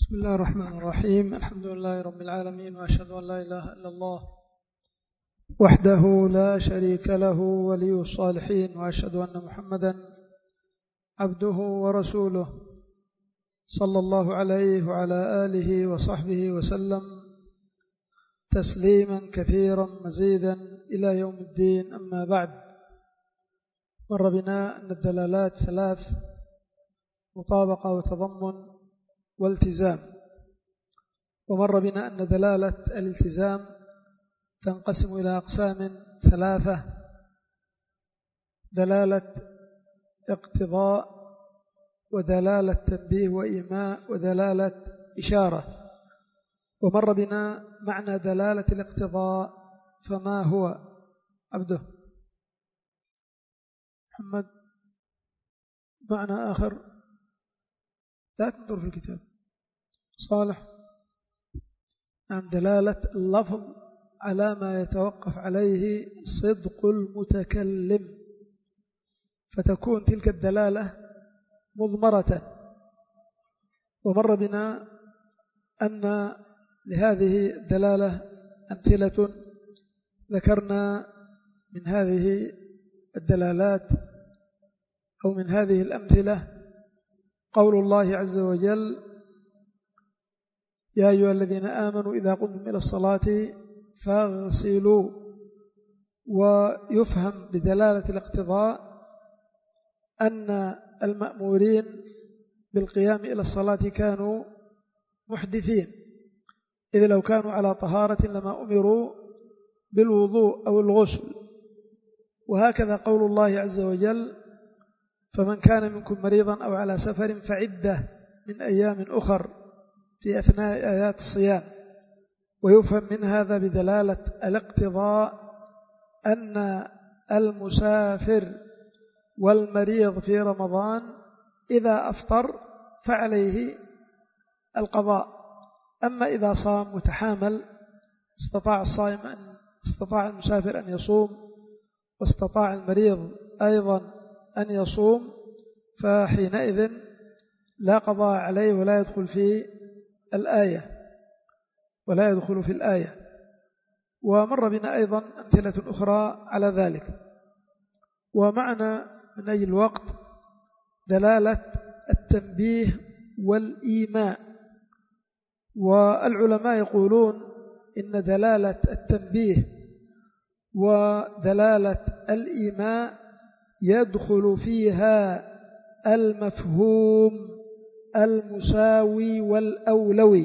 بسم الله الرحمن الرحيم. الحمد لله رب العالمين، وأشهد أن لا إله إلا الله وحده لا شريك له ولي الصالحين، وأشهد أن محمدا عبده ورسوله صلى الله عليه وعلى آله وصحبه وسلم تسليما كثيرا مزيدا إلى يوم الدين. أما بعد، مر بنا أن الدلالات ثلاث: مطابقة وتضمن والتزام. ومر بنا أن دلالة الالتزام تنقسم إلى أقسام ثلاثة: دلالة اقتضاء، ودلالة تنبيه وإيماء، ودلالة إشارة. ومر بنا معنى دلالة الاقتضاء، فما هو؟ عبده محمد، معنى آخر لا تنظر في الكتاب. صالح، عن دلالة اللفظ على ما يتوقف عليه صدق المتكلم، فتكون تلك الدلالة مضمرة. ومر بنا أن لهذه الدلالة أمثلة، ذكرنا من هذه الدلالات أو من هذه الأمثلة قول الله عز وجل: يا أيها الذين آمنوا إذا قمتم إلى الصلاة فاغسلوا. ويفهم بدلالة الاقتضاء أن المأمورين بالقيام إلى الصلاة كانوا محدثين، إذ لو كانوا على طهارة لما أمروا بالوضوء أو الغسل. وهكذا قول الله عز وجل: فمن كان منكم مريضا أو على سفر فعدة من أيام أخر، في أثناء آيات الصيام. ويفهم من هذا بدلالة الاقتضاء أن المسافر والمريض في رمضان إذا أفطر فعليه القضاء. أما إذا صام متحامل، استطاع المسافر أن يصوم، واستطاع المريض أيضا أن يصوم، فحينئذ لا قضاء عليه ولا يدخل في الآية. ومر بنا أيضا أمثلة أخرى على ذلك. ومعنا من أجل الوقت دلالة التنبيه والإيماء. والعلماء يقولون إن دلالة التنبيه ودلالة الإيماء يدخل فيها المفهوم المساوي والأولوي،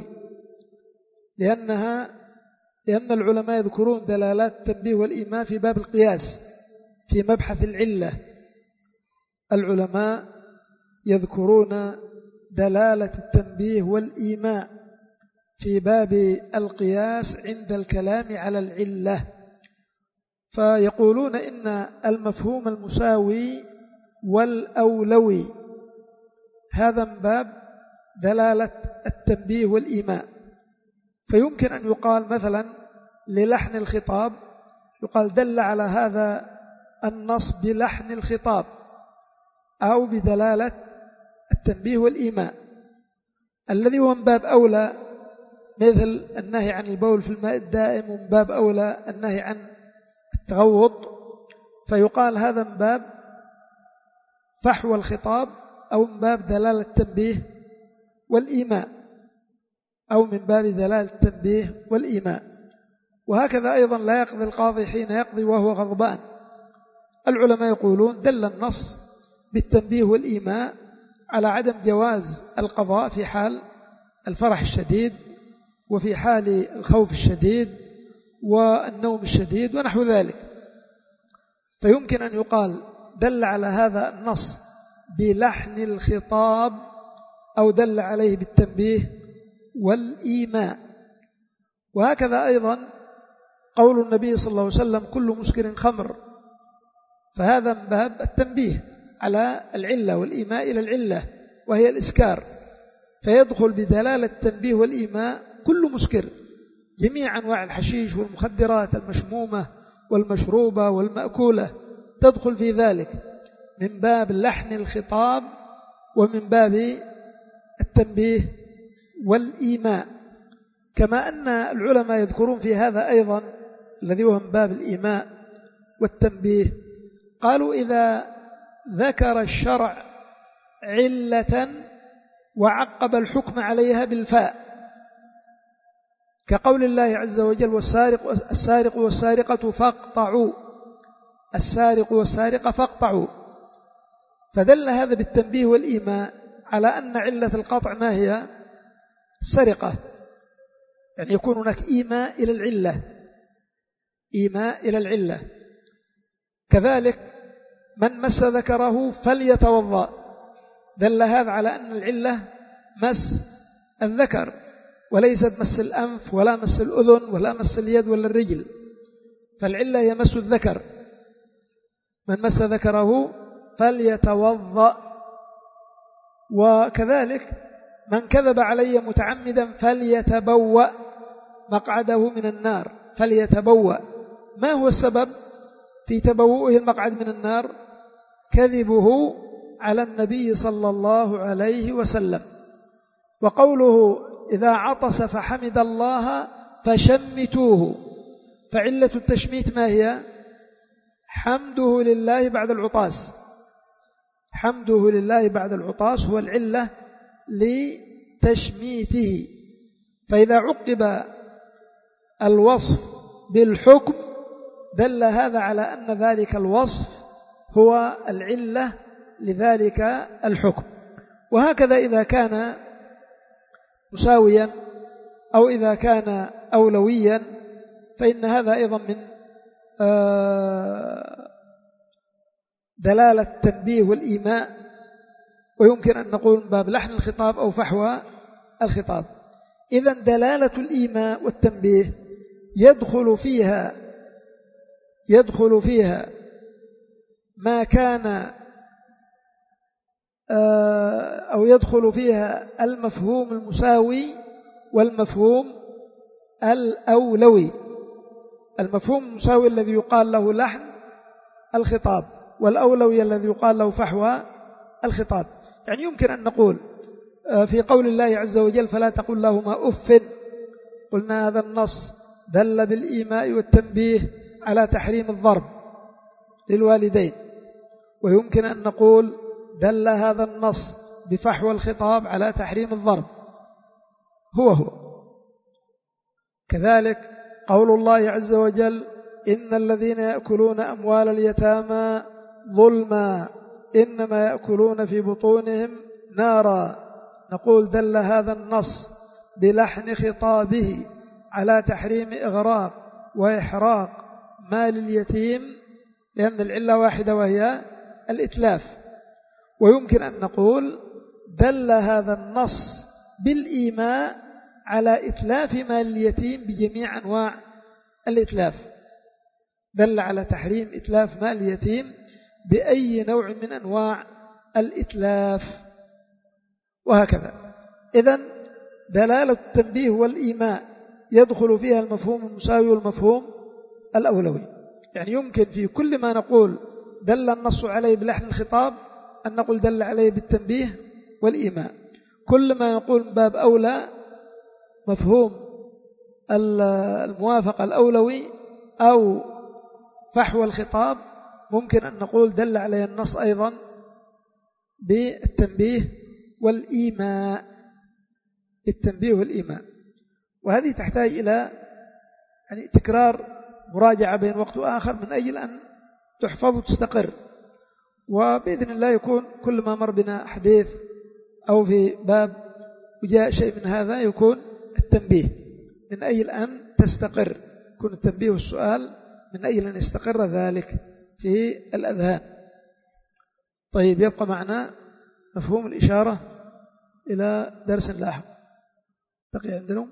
لأن العلماء يذكرون دلالات التنبيه والإيماء في باب القياس في مبحث العلة. العلماء يذكرون دلالة التنبيه والإيماء في باب القياس عند الكلام على العلة، فيقولون إن المفهوم المساوي والأولوي هذا من باب دلالة التنبيه والإيماء. فيمكن أن يقال مثلا للحن الخطاب، يقال دل على هذا النص بلحن الخطاب، أو بدلالة التنبيه والإيماء، الذي هو من باب أولى، مثل النهي عن البول في الماء الدائم، ومن باب أولى النهي عن التغوط. فيقال هذا من باب فحوى الخطاب، أو من باب دلالة التنبيه والإيماء، أو من باب دلالة التنبيه والإيماء. وهكذا أيضا لا يقضي القاضي حين يقضي وهو غضبان. العلماء يقولون دل النص بالتنبيه والإيماء على عدم جواز القضاء في حال الفرح الشديد، وفي حال الخوف الشديد والنوم الشديد ونحو ذلك. فيمكن أن يقال دل على هذا النص بلحن الخطاب، أو دل عليه بالتنبيه والإيماء. وهكذا أيضا قول النبي صلى الله عليه وسلم: كل مسكر خمر، فهذا من باب التنبيه على العلة والإيماء إلى العلة وهي الإسكار، فيدخل بدلالة التنبيه والإيماء كل مسكر، جميع أنواع الحشيش والمخدرات المشمومة والمشروبة والمأكولة تدخل في ذلك، من باب لحن الخطاب ومن باب التنبيه والإيماء. كما أن العلماء يذكرون في هذا أيضا الذي هو من باب الإيماء والتنبيه، قالوا إذا ذكر الشرع علة وعقب الحكم عليها بالفاء، كقول الله عز وجل السارق والسارقة فاقطعوا، السارق والسارقة فاقطعوا، فدل هذا بالتنبيه والإيماء على أن علة القطع ما هي؟ السرقة، يعني يكون هناك إيماء إلى العلة، إيماء إلى العلة. كذلك من مس ذكره فليتوضأ، دل هذا على أن العلة مس الذكر وليست مس الأنف ولا مس الأذن ولا مس اليد ولا الرجل، فالعلة هي مس الذكر. من مس ذكره فليتوضأ. وكذلك من كذب علي متعمدا فليتبوأ مقعده من النار، فليتبوأ. ما هو السبب في تبوؤه المقعد من النار؟ كذبه على النبي صلى الله عليه وسلم. وقوله إذا عطس فحمد الله فشمتوه، فعلة التشميت ما هي؟ حمده لله بعد العطاس، حمده لله بعد العطاس هو العلة لتشميته. فإذا عقب الوصف بالحكم دل هذا على أن ذلك الوصف هو العلة لذلك الحكم. وهكذا إذا كان مساويا أو إذا كان أولويا فإن هذا أيضا من دلالة التنبيه والإيماء، ويمكن أن نقول من باب لحن الخطاب أو فحوى الخطاب. إذن دلالة الإيماء والتنبيه يدخل فيها ما كان أو يدخل فيها المفهوم المساوي والمفهوم الأولوي. المفهوم المساوي الذي يقال له لحن الخطاب، والأولوي الذي يقال له فحوى الخطاب. يعني يمكن أن نقول في قول الله عز وجل فلا تقل لهما أف، قلنا هذا النص دل بالإيماء والتنبيه على تحريم الضرب للوالدين، ويمكن أن نقول دل هذا النص بفحوى الخطاب على تحريم الضرب هو. كذلك قول الله عز وجل إن الذين يأكلون أموال اليتامى ظلما إنما يأكلون في بطونهم نارا، نقول دل هذا النص بلحن خطابه على تحريم إغراق وإحراق مال اليتيم، لأن العلة واحدة وهي الإتلاف. ويمكن أن نقول دل هذا النص بالإيماء على إتلاف مال اليتيم بجميع أنواع الإتلاف، دل على تحريم إتلاف مال اليتيم بأي نوع من أنواع الإتلاف، وهكذا. إذن دلالة التنبيه والإيماء يدخل فيها المفهوم المساوي والمفهوم الأولوي. يعني يمكن في كل ما نقول دل النص عليه بلحن الخطاب أن نقول دل عليه بالتنبيه والإيماء. كل ما نقول باب أولى مفهوم الموافقة الأولوي أو فحوى الخطاب ممكن أن نقول دل عليه النص أيضا بالتنبيه والإيماء، بالتنبيه والإيماء. وهذه تحتاج إلى يعني تكرار مراجعة بين وقت وآخر من أجل أن تحفظ وتستقر، وبإذن الله يكون كل ما مر بنا حديث أو في باب وجاء شيء من هذا يكون التنبيه من أجل أن تستقر، يكون التنبيه والسؤال من أجل أن يستقر ذلك في الأذهان. طيب، يبقى معنا مفهوم الإشارة إلى درس لاحق بقي عندنا.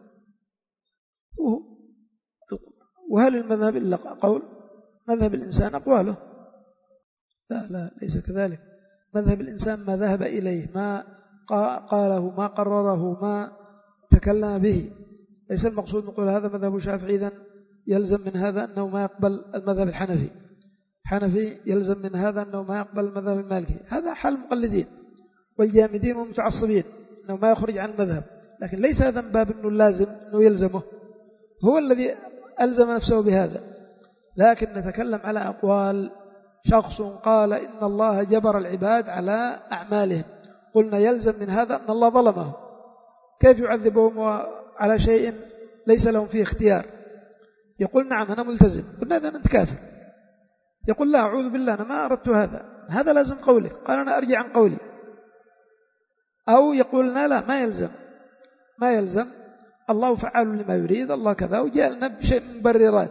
وهل المذهب إلا قول؟ مذهب الإنسان أقواله. لا ليس كذلك. مذهب الإنسان ما ذهب إليه، ما قاله، ما قرره، ما تكلم به. ليس المقصود نقول هذا مذهب الشافعي إذن يلزم من هذا أنه ما يقبل المذهب الحنفي، حنفي يلزم من هذا أنه ما يقبل المذهب المالكي. هذا حال المقلدين والجامدين والمتعصبين، أنه ما يخرج عن المذهب. لكن ليس هذا من باب أنه اللازم أنه يلزمه، هو الذي ألزم نفسه بهذا. لكن نتكلم على أقوال شخص قال إن الله جبر العباد على أعمالهم، قلنا يلزم من هذا أن الله ظلمه، كيف يعذبهم على شيء ليس لهم فيه اختيار؟ يقول نعم أنا ملتزم، قلنا هذا أنت كافر. يقول لا أعوذ بالله أنا ما أردت هذا لازم قولك، قال أنا أرجع عن قولي. أو يقولنا لا ما يلزم الله فعال لما يريد، الله كذا، وجاء لنا بشيء من مبررات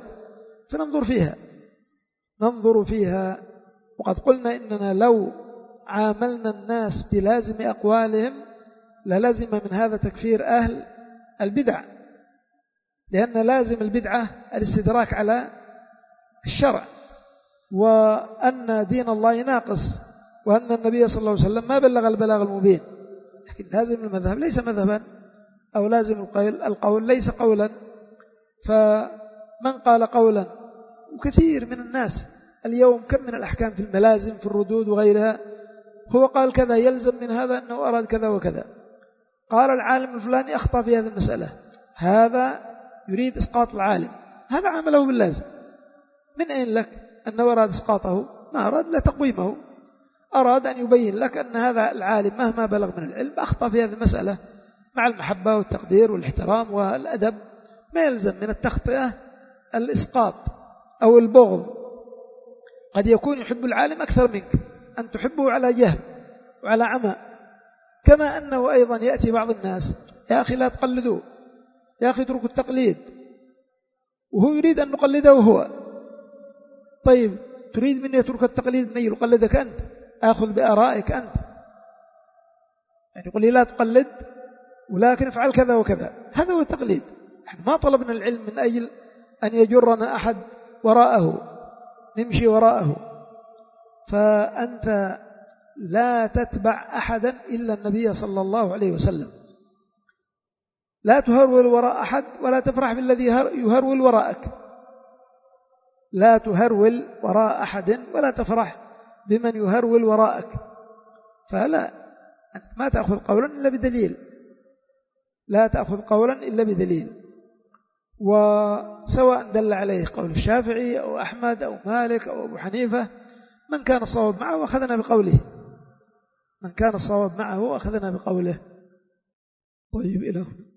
ننظر فيها. وقد قلنا إننا لو عاملنا الناس بلازم أقوالهم للزم من هذا تكفير أهل البدع، لأن لازم البدعة الاستدراك على الشرع، وأن دين الله ناقص، وأن النبي صلى الله عليه وسلم ما بلغ البلاغ المبين. لكن لازم المذهب ليس مذهبا، أو لازم القول ليس قولا. فمن قال قولا، وكثير من الناس اليوم كم من الأحكام في الملازم في الردود وغيرها، هو قال كذا يلزم من هذا أنه أراد كذا وكذا، قال العالم الفلاني أخطأ في هذه المسألة، هذا يريد إسقاط العالم، هذا عمله باللازم. من أين لك أنه أراد إسقاطه؟ ما أراد لا تقويمه، أراد أن يبين لك أن هذا العالم مهما بلغ من العلم أخطأ في هذه المسألة، مع المحبة والتقدير والاحترام والأدب. ما يلزم من التخطئة الإسقاط أو البغض. قد يكون يحب العالم أكثر منك، أن تحبه على جهل وعلى عمى. كما أنه أيضا يأتي بعض الناس يا أخي لا تقلدوه، يا أخي اتركوا التقليد، وهو يريد أن نقلده هو. طيب تريد مني يترك التقليد من يقلدك أنت؟ آخذ بآرائك أنت، يعني يقول لي لا تقلد ولكن افعل كذا وكذا، هذا هو التقليد. نحن ما طلبنا العلم من أجل أن يجرنا أحد وراءه نمشي وراءه. فأنت لا تتبع أحدا إلا النبي صلى الله عليه وسلم، لا تهرول وراء أحد ولا تفرح بالذي يهرول وراءك، لا تهرول وراء أحد ولا تفرح بمن يهرول وراءك. فلا، أنت ما تأخذ قولا إلا بدليل، لا تأخذ قولا إلا بدليل، وسواء دل عليه قول الشافعي أو أحمد أو مالك أو أبو حنيفة، من كان الصواب معه أخذنا بقوله، من كان الصواب معه أخذنا بقوله. طيب إلى